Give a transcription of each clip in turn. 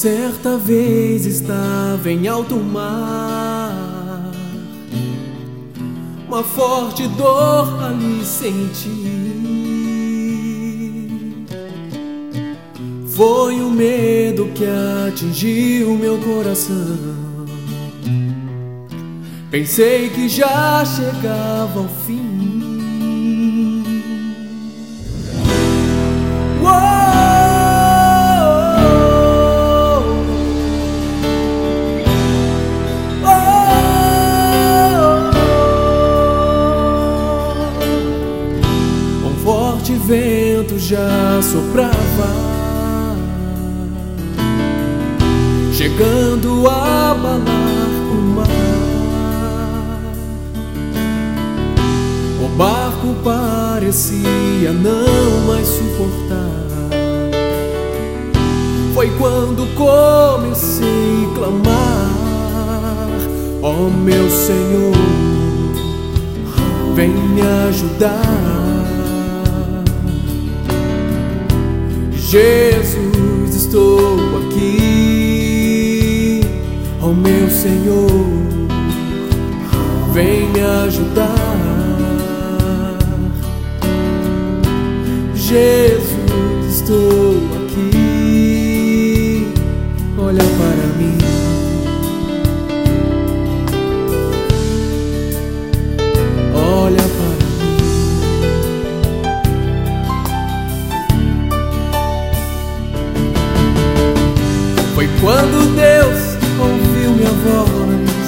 Certa vez estava em alto mar, uma forte dor ali senti. Foi o medo que atingiu meu coração. Pensei que já chegava ao fim. O vento já soprava, chegando a abalar o mar. O barco parecia não mais suportar. Foi quando comecei a clamar: ó meu Senhor, vem me ajudar. Jesus, estou aqui, ó meu Senhor, vem me ajudar. Jesus, estou aqui, olha para mim. Olha para mim. Foi quando Deus ouviu minha voz,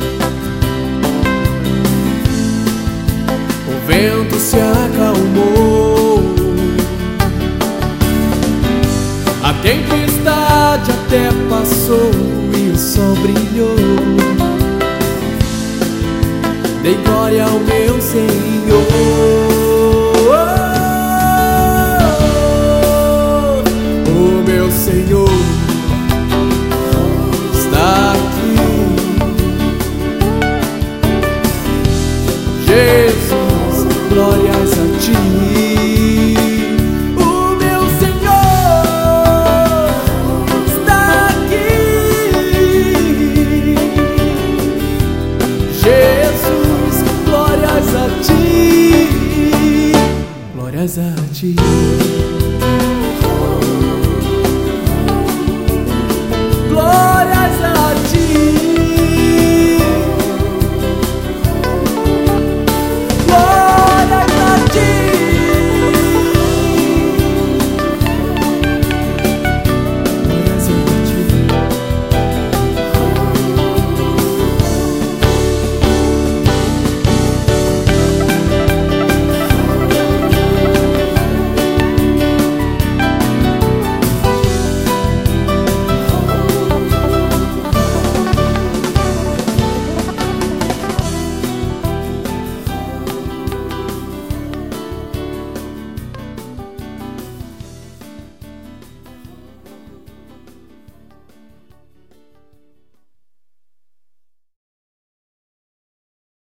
o vento se acalmou, a tempestade até passou e o sol brilhou. Dei glória ao meu Senhor. O meu Senhor Jesus, glórias a ti. O meu Senhor está aqui. Jesus, glórias a ti. Glórias a ti.